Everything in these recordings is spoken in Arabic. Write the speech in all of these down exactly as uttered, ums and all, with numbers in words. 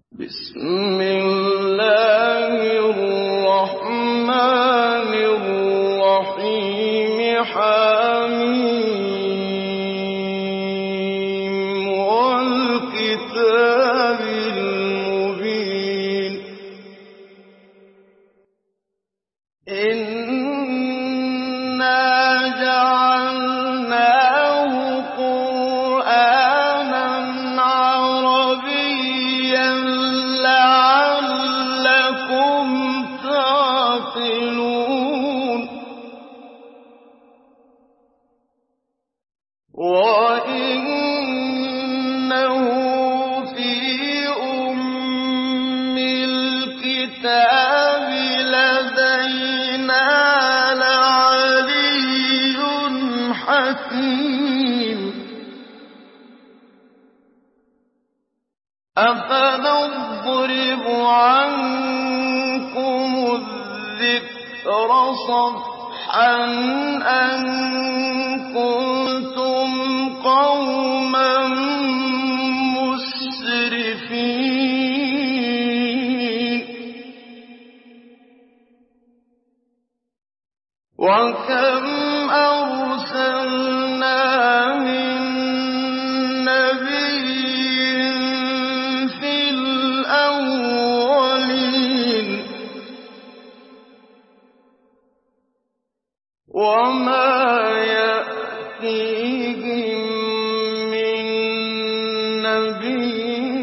بسم الله الرحمن الرحيم حميم والكتاب المبين إنا جعلناه قرآنا عربيا لعلكم تعقلون وإنه في أم الكتاب لدينا لعلي حكيم أفنضرب عنكم الذكر صفحا أن كنتم قوما مسرفين وكم أرسلنا من نبي في الأولين وما يأتيهم من نبي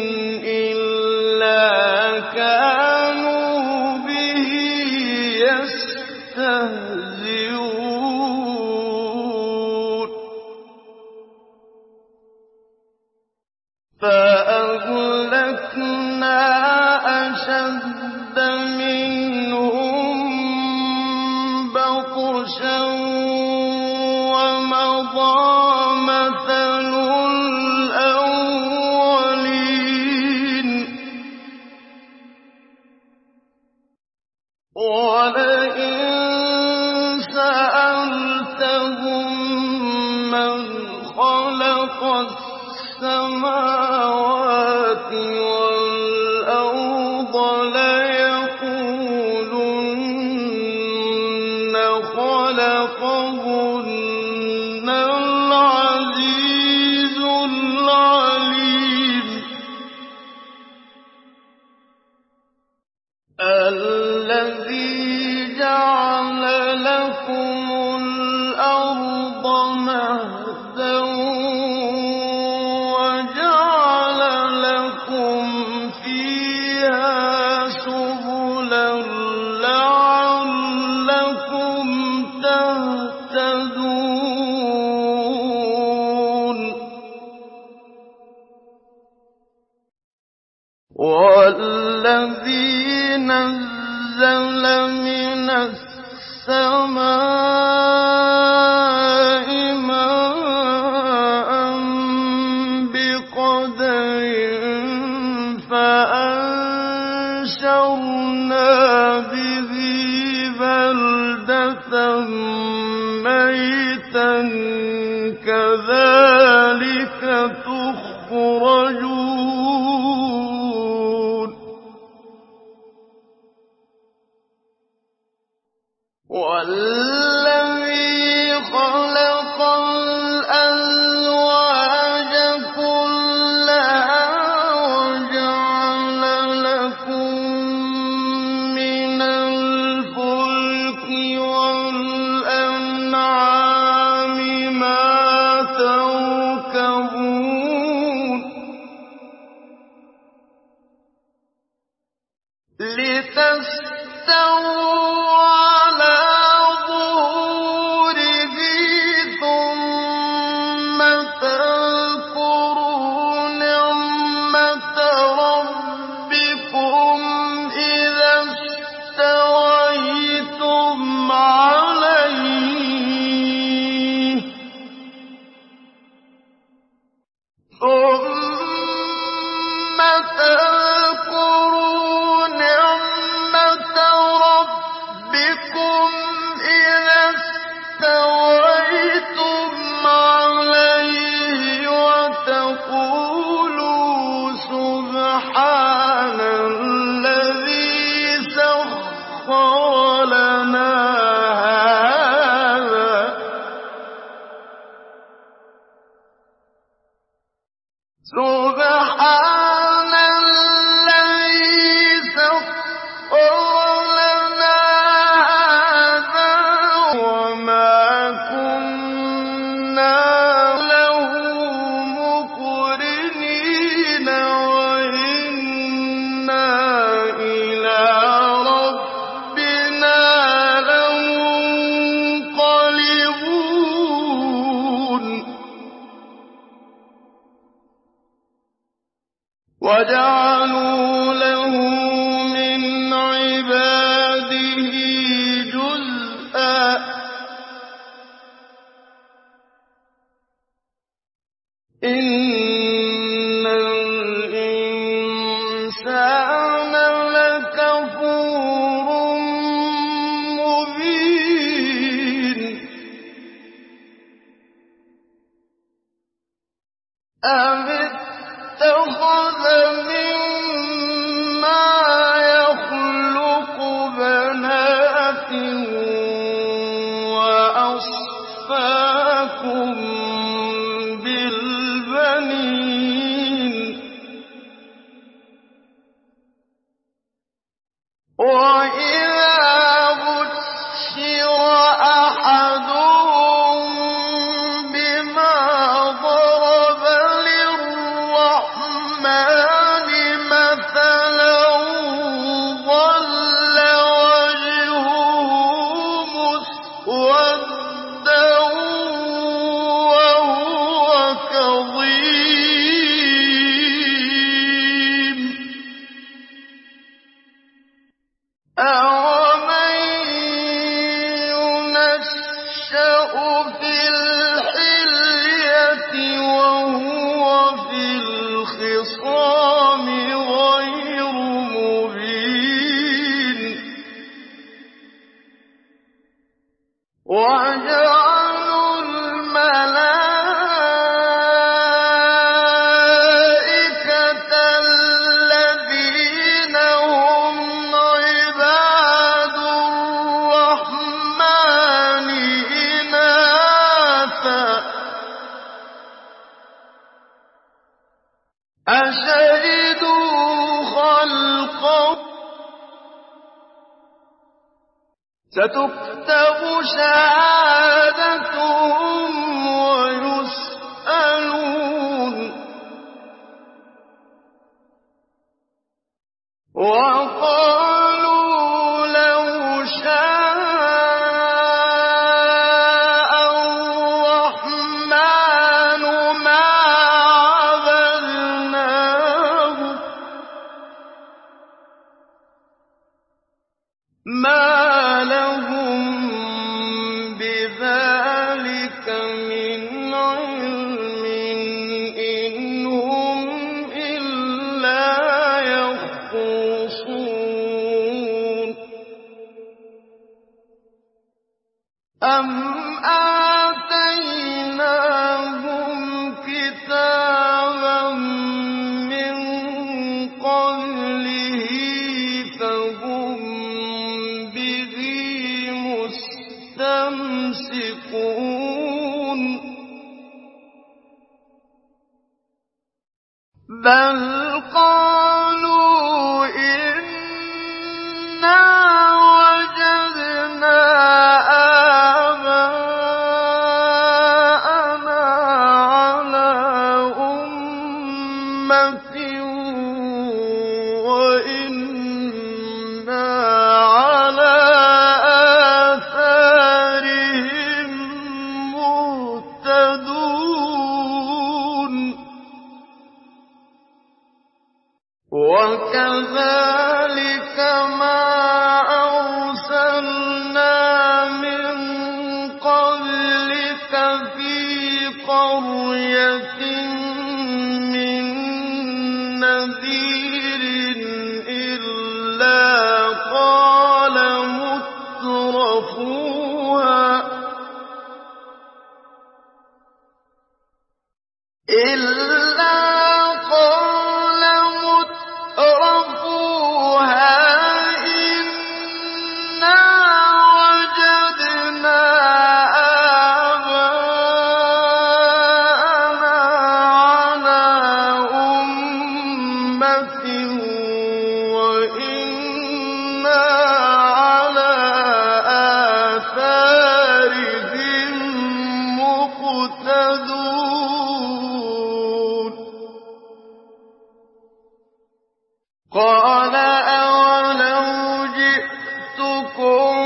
إلا كانوا به يستهزئون فأهلكنا أشد منهم بطشا ومضى مثل الأولين ولئن سألتهم من خلق السماوات والأرض ليقولن خلقهن العزيز العليم الذي جعل لكم الأرض مهدا وجعل لكم فيها سبلا لعلكم تهتدون والذي نزل من السماء ماء بقدر فأنشرنا به بلدة ميتا كذلك تخرجون والذي خلق الأزواج كلها وجعل لكم من الفلك والأنعام ما تركبون لتستووا على ظهوره ثم تذكروا نعمة ربكم إذا استويتم عليه ثم تذكروا نعمة ربكم إذا استويتم عليه وتقولوا سبحان وَجَعَلُوا لَهُ مِنْ عِبَادِهِ جُزْءًا ۚ إِنَّ الْإِنسَانَ لَكَفُورٌ مُّبِينٌ أَمِ اتَّخَذَ مِمَّا يَخْلُقُ بَنَاتٍ وَأَصْفَاكُم بِالْبَنِينَ وَإِذَا بُشِّرَ أَحَدُهُم بِمَا ضَرَبَ لِلرَّحْمَٰنِ مَثَلًا ظَلَّ وَجْهُهُ مُسْوَدًّا وَهُوَ كَظِيمٌ أَوَمَن يُنَشَّأُ فِي الْحِلْيَةِ وَهُوَ فِي الْخِصَامِ غَيْرُ مُبِينٍ وَجَعَلُوا الْمَلَائِكَةَ الَّذِينَ هُمْ عِبَادُ الرَّحْمَٰنِ إِنَاثًا ۚ أَشَهِدُوا خَلْقَهُمْ ۚ سَتُكْتَبُ شَهَادَتُهُمْ وَيُسْأَلُونَ وَقَالُوا لَوْ شَاءَ الرَّحْمَٰنُ مَا عَبَدْنَاهُمْ ۗ مَا لَهُم بِذَٰلِكَ مِنْ عِلْمٍ إِنْ هُمْ إِلَّا يَخْرُصُونَ أَمْ آتَيْنَاهُمْ كِتَابًا مِّن قَبْلِهِ فَهُم بِهِ مُسْتَمْسِكُونَ بَلْ قَالُوا إِنَّا وَجَدْنَا آبَاءَنَا عَلَىٰ أُمَّةٍ وَإِنَّا عَلَىٰ آثَارِهِم مُّهْتَدُونَ وَكَذَٰلِكَ مَا أَرْسَلْنَا مِن قَبْلِكَ فِي قَرْيَةٍ مِّن نَّذِيرٍ إِلَّا قَالَ مُتْرَفُوهَا إِلَّا قَالَ مُتْرَفُوهَا إِنَّا وَجَدْنَا آبَاءَنَا عَلَىٰ أُمَّةٍ وَإِنَّا عَلَىٰ آثَارِهِم مُّقْتَدُونَ قَالَ أَوَلَوْ جِئْتُكُم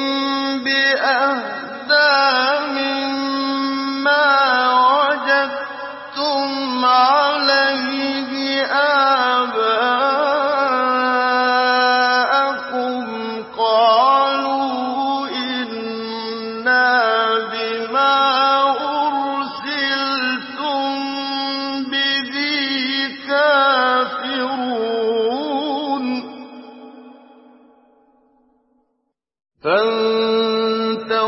بِأَهْدَىٰ مِمَّا وَجَدتُّمْ عَلَيْهِ آبَاءَكُمْ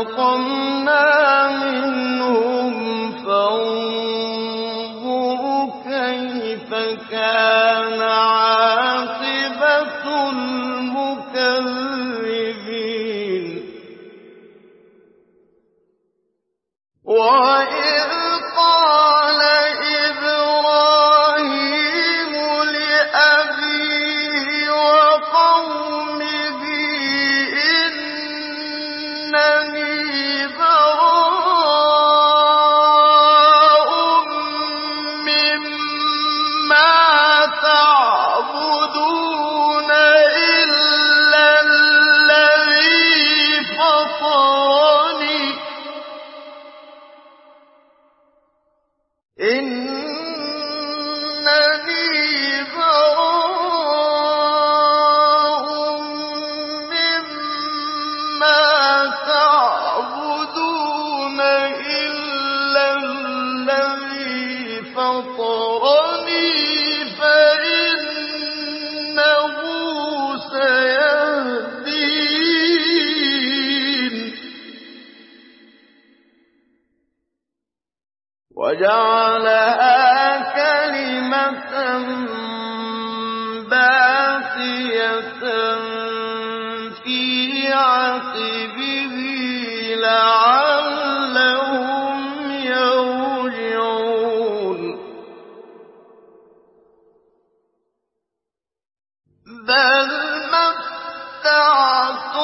فانتقمنا منهم فانظر كيف كان عاقبة المكذبين وإذ قال إبراهيم لأبيه وقومه إنني براء مما تعبدون إلا الذي فطرني إنني براء مما تعبدون إلا الذي فطرني فإنه سيهدين وجعلها كلمة باقية في عقبه لعلهم يرجعون بل متعت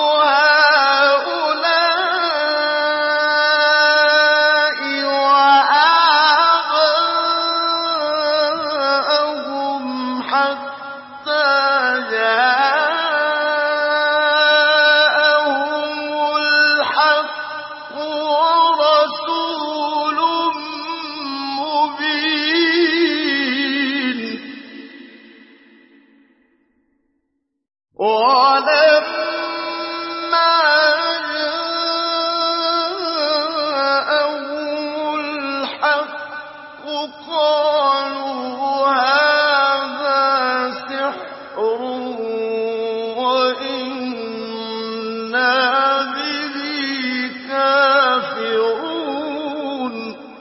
هؤلاء وآباءهم حتى جاءهم الحق ورسول مبين ولما جاءهم الحق قالوا هذا سحر وإنا به كافرون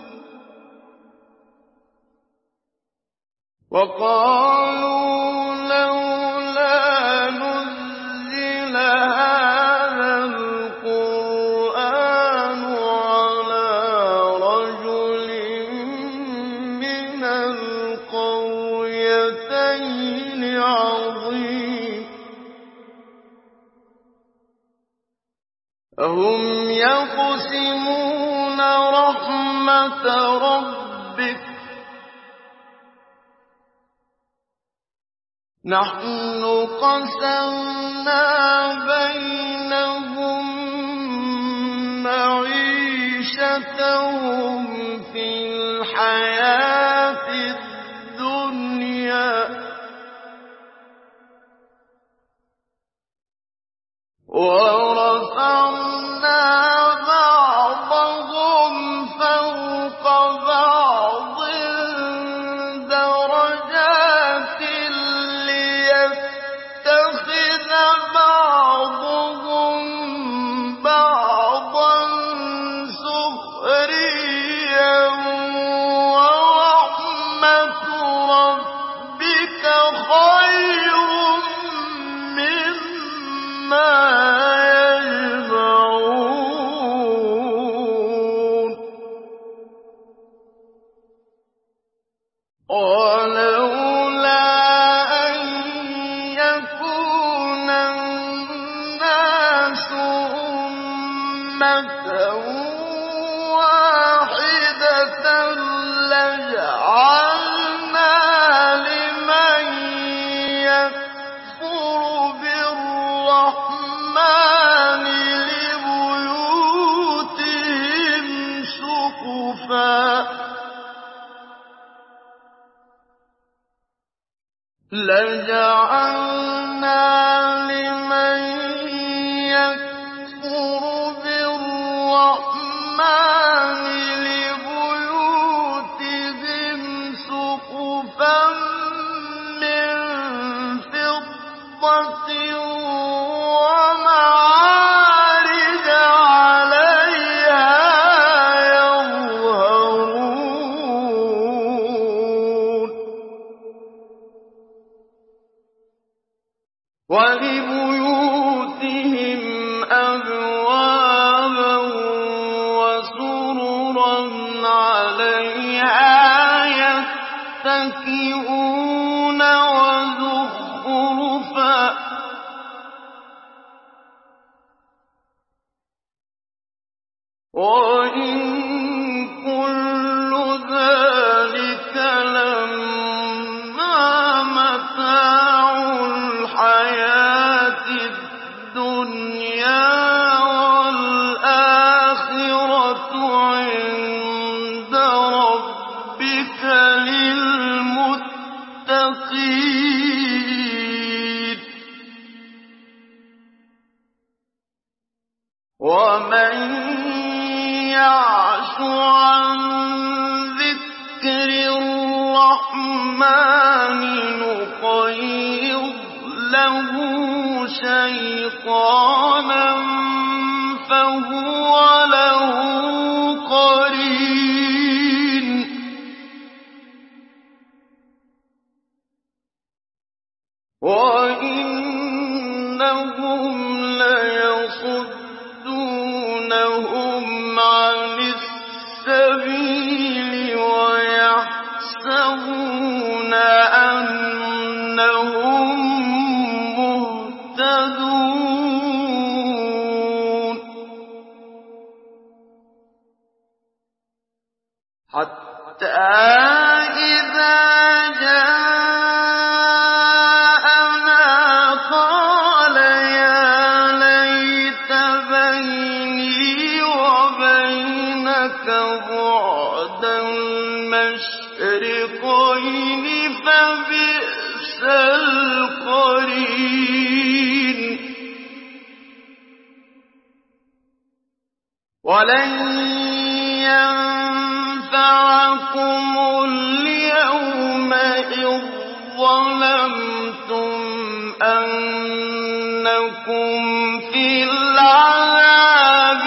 وقالوا لولا نزل هذا القرآن على رجل من القريتين عظيم أهم يقسمون رحمة ربك نحن قسمنا بينهم معيشتهم في الحياة الدنيا ورفعنا بعضهم فوق بعض درجات ليتخذ بعضهم بعضا سخريا ورحمة ربك خير مما يجمعون ولولا أن يكون الناس أمة واحدة لجعلنا لمن يكفر بالرحمن لبيوتهم سقفا لجعلنا لمن يكفر بالرحمن لبيوتهم سقفا من فضة ومعارج عليها وَلِبُيُوتِهِمْ أَبْوَابًا وَسُرُرًا عَلَيْهَا يَتَّكِئُونَ وَزُخْرُفًا ۚ وَإِن كُلُّ ذَٰلِكَ لَمَّا مَتَاعُ الْحَيَاةِ الدُّنْيَا ۖ وَالْآخِرَةُ عِندَ رَبِّكَ لِلْمُتَّقِينَ وَمَن يَعْشُ عَن ذِكْرِ الرَّحْمَٰنِ نُقَيِّضْ لَهُ شَيْطَانًا فَهُوَ لَهُ قَرِينٌ وَإِنَّهُمْ لَيَصُدُّونَهُمْ عَنِ السَّبِيلِ وَيَحْسَبُونَ أَنَّهُم مُّهْتَدُونَ حَتَّىٰ إِذَا جَاءَنَا قَالَ يَا لَيْتَ بَيْنِي وَبَيْنَكَ بُعْدَ الْمَشْرِقَيْنِ فَبِئْسَ الْقَرِينُ وَلَن يَنفَعَكُمُ الْيَوْمَ إِذ ظَّلَمْتُمْ أَنَّكُمْ فِي الْعَذَابِ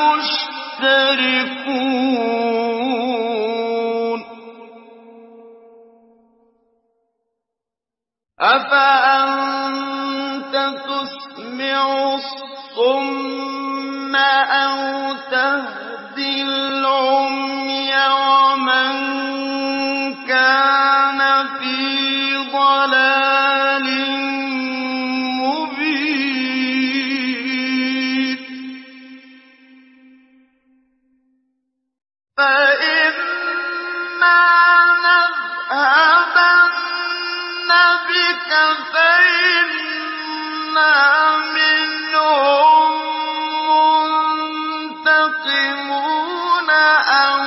مُشْتَرِكُونَ أَفَأَنتَ تُسْمِعُ الصُّمَّ أَوْ تَهْدِي الْعُمْيَ وَمَن كَانَ فِي ضَلَالٍ مُّبِينٍ فَإِمَّا نَذْهَبَنَّ بِكَ فَإِنَّا مِنْهُم مُّنتَقِمُونَ أَوْ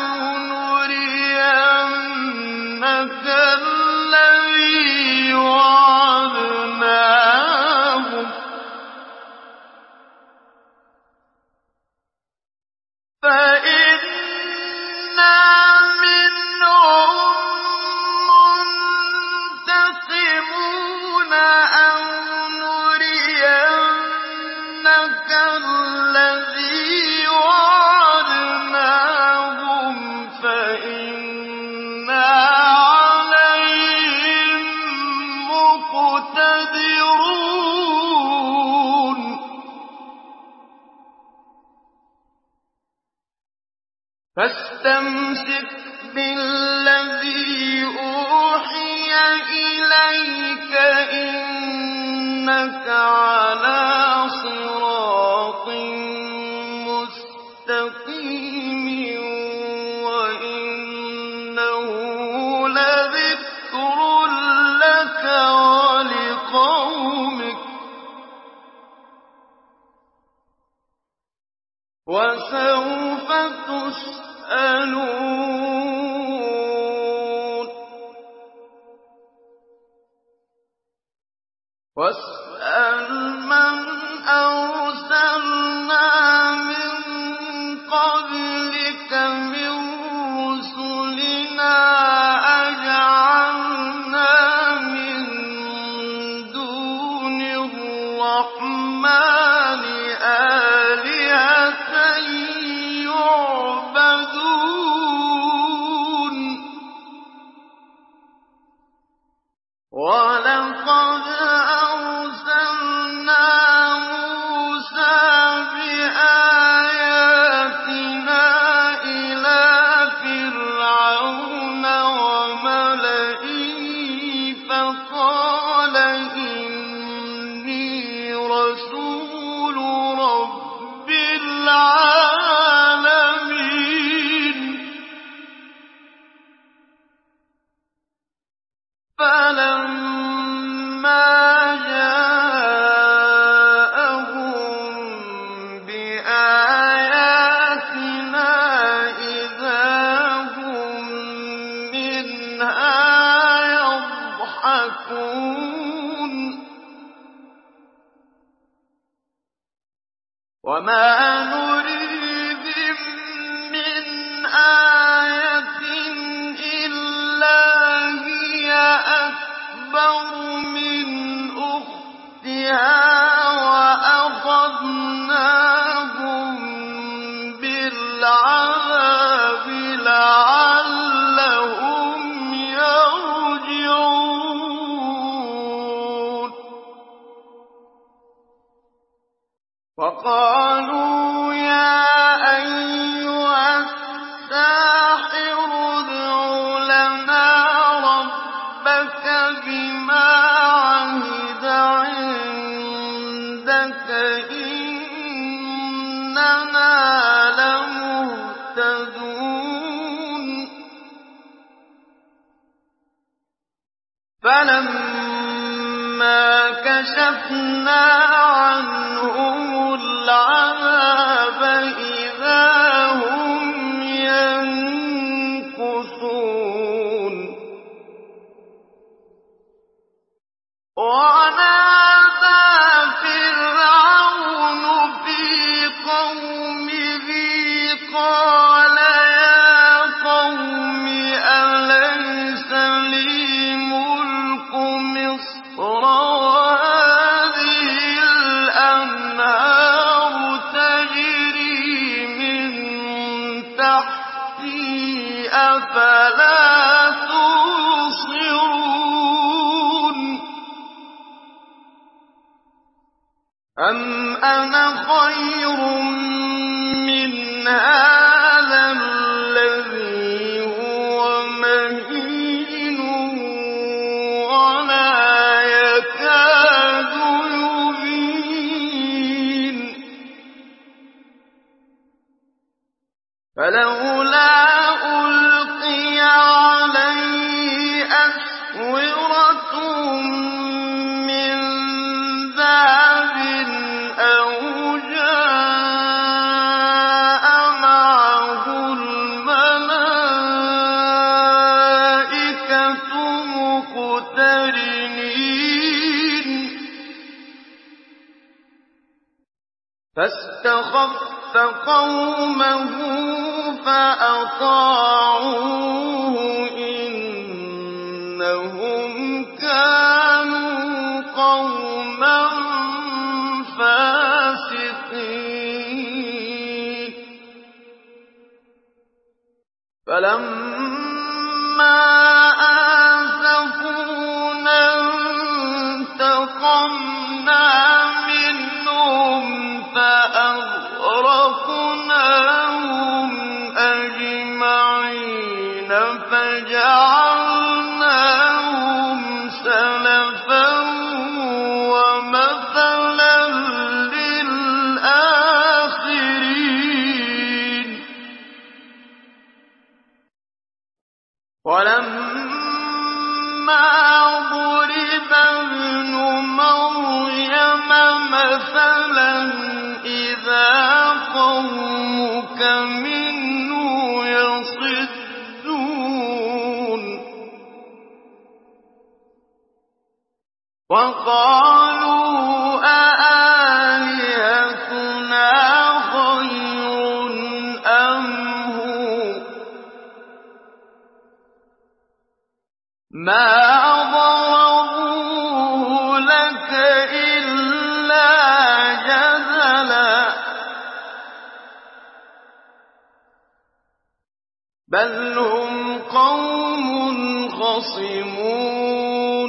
نُرِيَنَّكَ الَّذِي وَعَدْنَاهُمْ فَإِنَّا مِنْهُم مُّنتَقِمُونَ أَوْ نُرِيَنَّكَ الَّذِي وَعَدْنَاهُمْ فَإِنَّا عَلَيْهِم مُّقْتَدِرُونَ فَاسْتَمْسِكْ بِالَّذِي أُوحِيَ إِلَيْكَ ۖ إِنَّكَ عَلَىٰ صِرَاطٍ مُّسْتَقِيمٍ وَإِنَّهُ لَذِكْرٌ لَّكَ وَلِقَوْمِكَ وَسَوْفَ تُسْأَلُونَ وَاسْأَلْ مَنْ أَرْسَلْنَا مِن قَبْلِكَ مِن رُّسُلِنَا أَجَعَلْنَا مِن دُونِ الرَّحْمَٰنِ آلِهَةً يُعْبَدُونَ وَلَقَدْ أَرْسَلْنَا وما نريهم من آية إلا هي أكبر من أختها وأخذناهم بالعذاب لعلهم يرجعون وقالوا يا أيها الساحر ادع لنا ربك بما عهد عندك إننا لمهتدون فلما كشفنا عنهم العذاب إذا هم ينكثون ونادى فرعون في قومه قال يا قوم أليس لي ملك مصر وهذه الأنهار تجري من تحتي أفلا تبصرون أم أنا خير من هذا الذي هو مهين ولا يكاد يبين فلولا ألقي عليه أسورة من ذهب أو جاء معه الملائكة مقترنين فاستخف قومه فأطاعوه إنهم كانوا قوما فاسقين فلما آسفونا انتقمنا منهم فأغرقناهم أجمعين فجعلناهم سلفا ومثلا للآخرين ولما ضرب ابن مريم مثلا إذا قومك منه يصدون وقالوا أآلهتنا خير أم هو ما ضربوه لك إلا جدلا بل هم قوم خصمون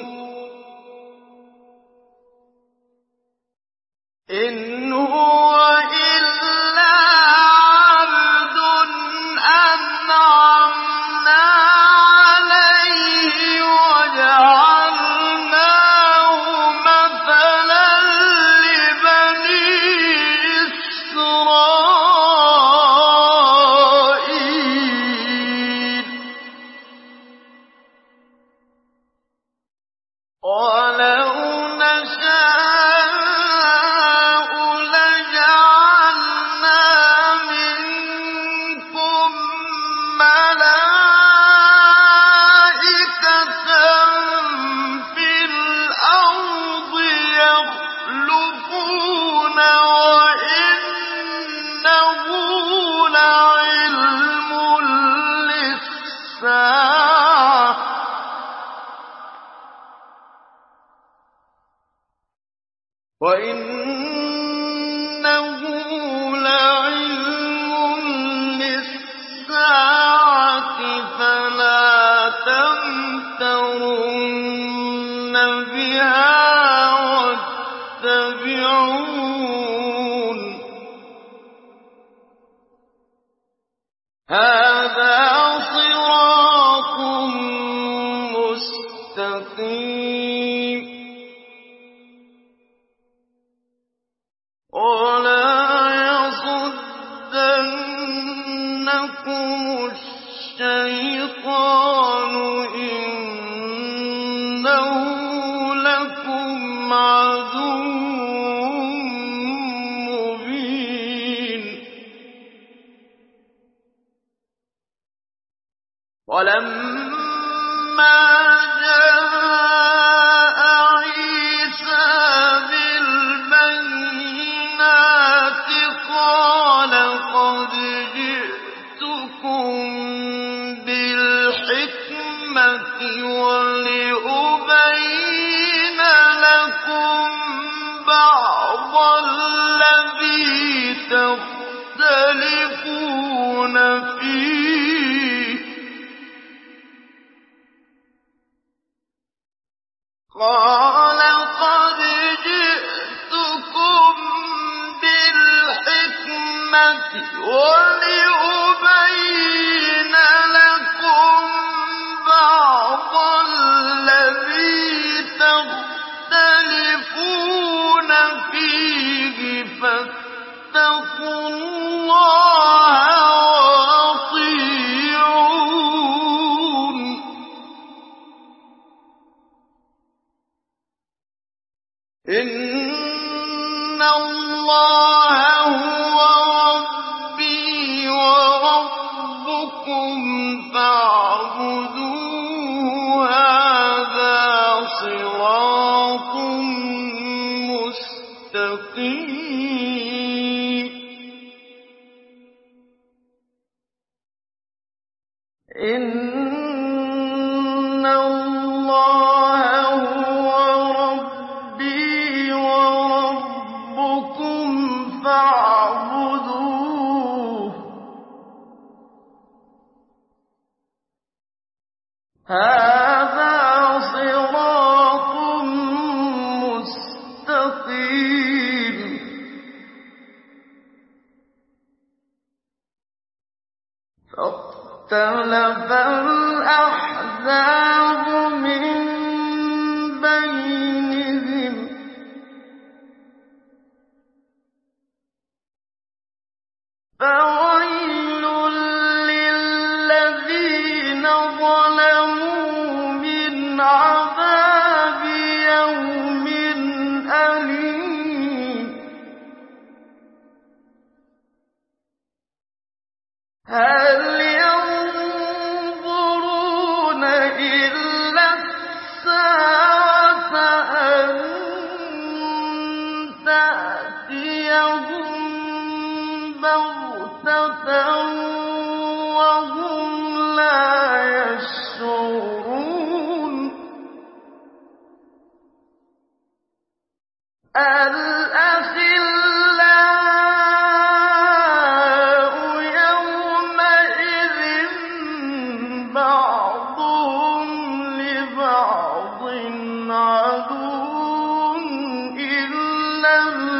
إن هو إلا عبد أنعمنا عليه وجعلناه مثلا لبني إسرائيل وَإِنَّهُ لَعِلْمٌ لِّلسَّاعَةِ فَلَا تَمْتَرُنَّ بِهَا وَاتَّبِعُونِ ۚ هَٰذَا صِرَاطٌ مُّسْتَقِيمٌ. وَلَا يَصُدَّنَّكُمُ الشَّيْطَانُ ۖ إِنَّهُ لَكُمْ عَدُوٌّ مُّبِينٌ. وَلَمَّا جَاءَ عِيسَىٰ بِالْبَيِّنَاتِ قَالَ قَدْ جِئْتُكُم بِالْحِكْمَةِ وَلِأُبَيِّنَ لَكُم بَعْضَ الَّذِي تَخْتَلِفُونَ فِيهِ ۖ قَالَ قَدْ جِئْتُكُم بِالْحِكْمَةِ وَلِأُبَيِّنَ لَكُم بَعْضَ الَّذِي تَخْتَلِفُونَ فِيهِ ۖ فَاتَّقُوا اللَّهَ وَأَطِيعُونِ ۚ إِنَّ اللَّهَ هُوَ رَبِّي وَرَبُّكُمْ فَاعْبُدُوهُ ۚ هَٰذَا صِرَاطٌ مُّسْتَقِيمٌ. إِنَّ اللَّهَ هُوَ رَبِّي وَرَبُّكُمْ فَاعْبُدُوهُ ۚ هَٰذَا صِرَاطٌ مُّسْتَقِيمٌ. فَاخْتَلَفَ الْأَحْزَابُ مِن بَيْنِهِمْ ۖ فَوَيْلٌ لِّلَّذِينَ ظَلَمُوا مِنْ عَذَابِ يَوْمٍ أَلِيمٍ. هَلْ يَنظُرُونَ إِلَّا السَّاعَةَ أَن تَأْتِيَهُم بَغْتَةً وَهُمْ لَا يَشْعُرُونَ. الْأَخِلَّاءُ يَوْمَئِذٍ بَعْضُهُمْ لِبَعْضٍ عَدُوٌّ إِلَّا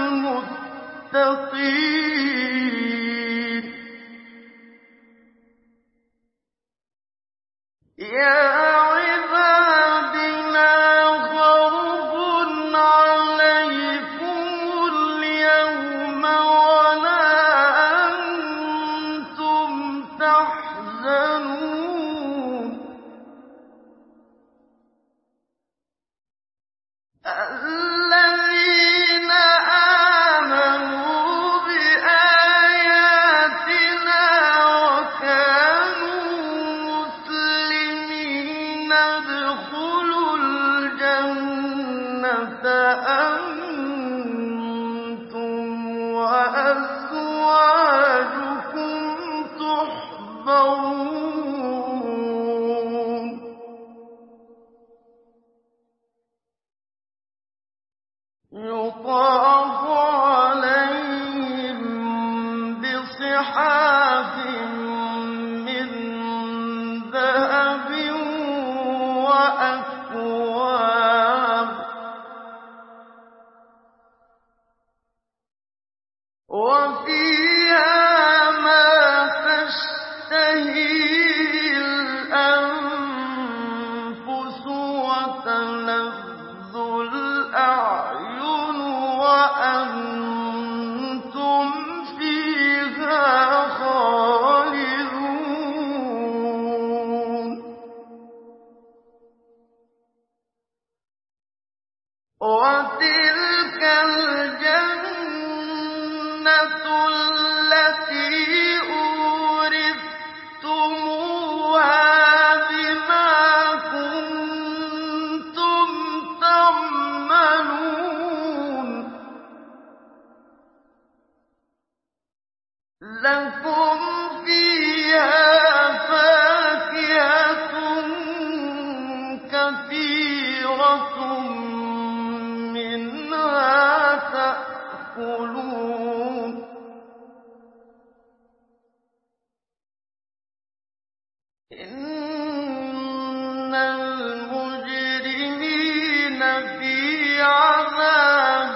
الْمُتَّقِينَ. يَا عِبَادِ لَا خَوْفٌ عَلَيْكُمْ يُطَافُ عَلَيْهِم بِصِحَافٍ مِّن ذَهَبٍ وَأَكْوَابٍ ۖ وَفِيهَا مَا تَشْتَهِيهِ الْأَنفُسُ وَتَلَذُّ الْأَعْيُنُ وَأَنتُمْ فِيهَا خَالِدُونَ وَتِلْكَ الْجَنَّةُ الَّتِي أُورِثْتُمُوهَا بِمَا كُنتُمْ تَعْمَلُونَ ۖ لَكُمْ فِيهَا فَاكِهَةٌ كَثِيرَةٌ مِّنْهَا تَأْكُلُونَ إِنَّ الْمُجْرِمِينَ فِي عَذَابِ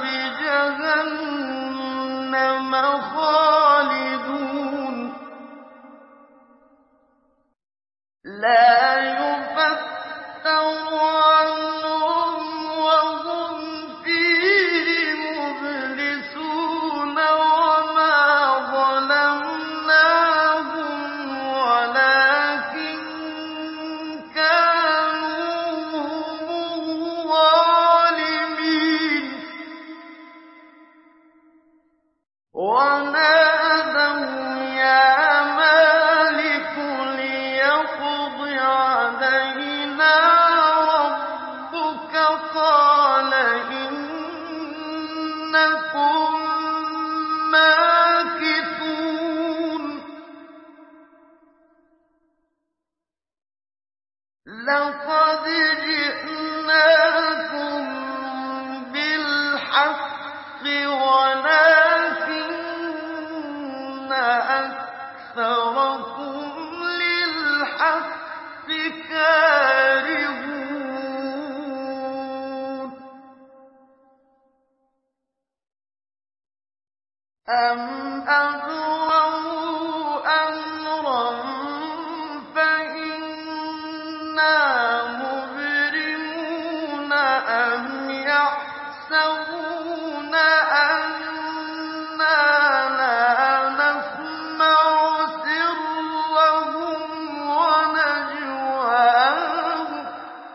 جَهَنَّمَ خَالِدُونَ لَا يُفَتَّرُ عَنْهُمْ وَهُمْ فِيهِ مُبْلِسُونَ وَمَا ظَلَمْنَاهُمْ وَلَٰكِن كَانُوا هُمُ الظَّالِمِينَ وَنَادَوْا يَا مَالِكُ لِيَقْضِ عَلَيْنَا رَبُّكَ قَالَ إِنَّكُم مَّاكِثُونَ لَقَدْ جِئْنَاكُم بِالْحَقِّ وَلَٰكِنَّ أَكْثَرَكُمْ لِلْحَقِّ كَارِهُونَ أَمْ أَبْرَمُوا أَمْرًا فَإِنَّا مُبْرِمُونَ أَمْ يَحْسَبُونَ أَنَّا لَا نَسْمَعُ سِرَّهُمْ وَنَجْوَاهُم ۚ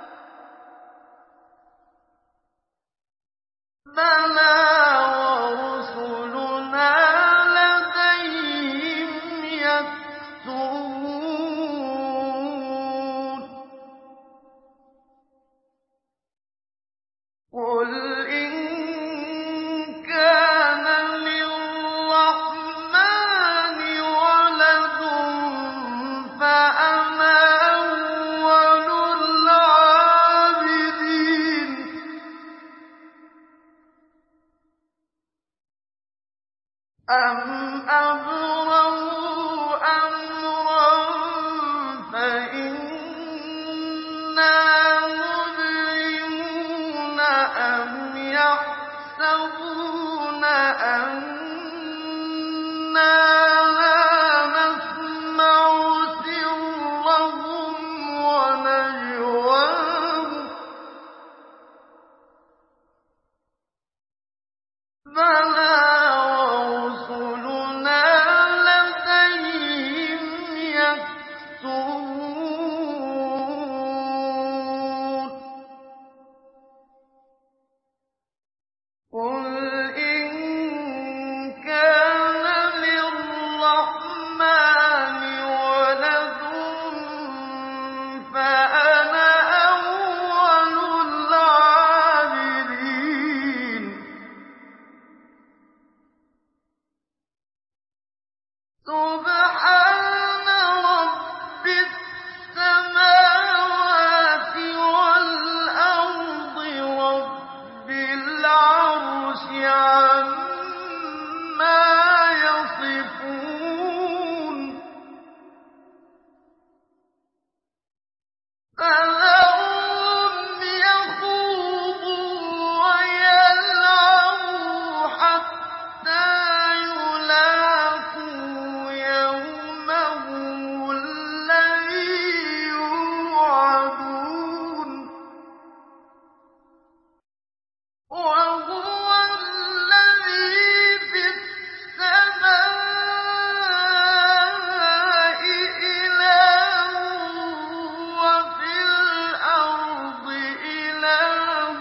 بَلَىٰ وَرُسُلُنَا لَدَيْهِمْ يَكْتُبُونَ قُلْ إِن كَانَ لِلرَّحْمَٰنِ وَلَدٌ فَأَنَا أَوَّلُ الْعَابِدِينَ أَمْ أَبْرَمُوا أَمْرًا فَإِنَّا مُبْرِمُونَ أَمْ يَحْسَبُونَ أَنَّا لَا نَسْمَعُ سِرَّهُمْ وَنَجْوَاهُم ۚ بَلَىٰ وَرُسُلُنَا لَدَيْهِمْ يَكْتُبُونَ قُلْ إِن كَانَ لِلرَّحْمَٰنِ وَلَدٌ فَأَنَا أَوَّلُ الْعَابِدِينَ سُبْحَانَ رَبِّ السَّمَاوَاتِ وَالْأَرْضِ رَبِّ الْعَرْشِ الْعَرْشِ عَمَّا يَصِفُونَ فَذَرْهُمْ يَخُوضُوا وَيَلْعَبُوا حَتَّىٰ يُلَاقُوا يَوْمَهُمُ الَّذِي يُوعَدُونَ وَهُوَ الَّذِي فِي السَّمَاءِ إِلَٰهٌ وَفِي الْأَرْضِ إِلَٰهٌ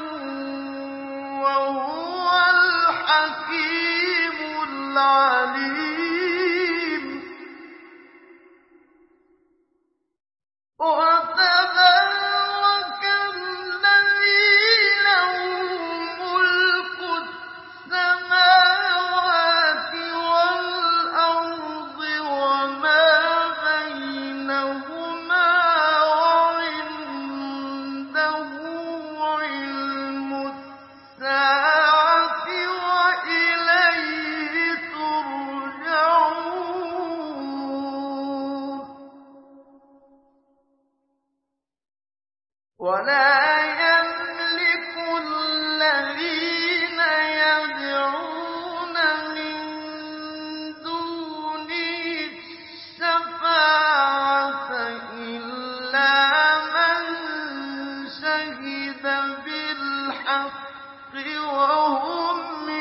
وَهُوَ الْحَكِيمُ الْعَلِيمُ وَتَبَارَكَ الَّذِي لَهُ مُلْكُ السَّمَاوَاتِ وَالْأَرْضِ وَمَا بَيْنَهُمَا وَعِندَهُ عِلْمُ السَّاعَةِ وَإِلَيْهِ تُرْجَعُونَ وَلَا يَمْلِكُ الَّذِينَ يَدْعُونَ مِن دُونِهِ الشَّفَاعَةَ إِلَّا مَن شَهِدَ بِالْحَقِّ وَهُمْ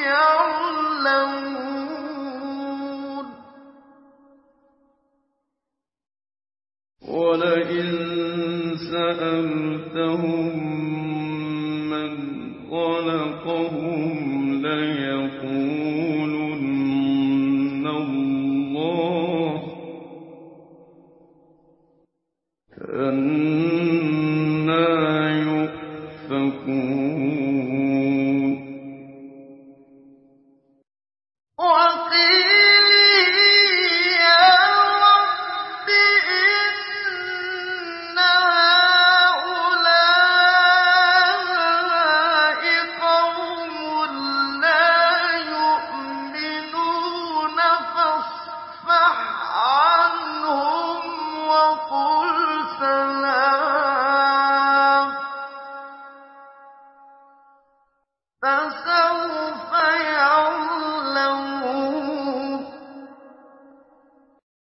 يَعْلَمُونَ وَلَئِن سَأَلْتَهُم مَّنْ خَلَقَهُمْ لَيَقُولُنَّ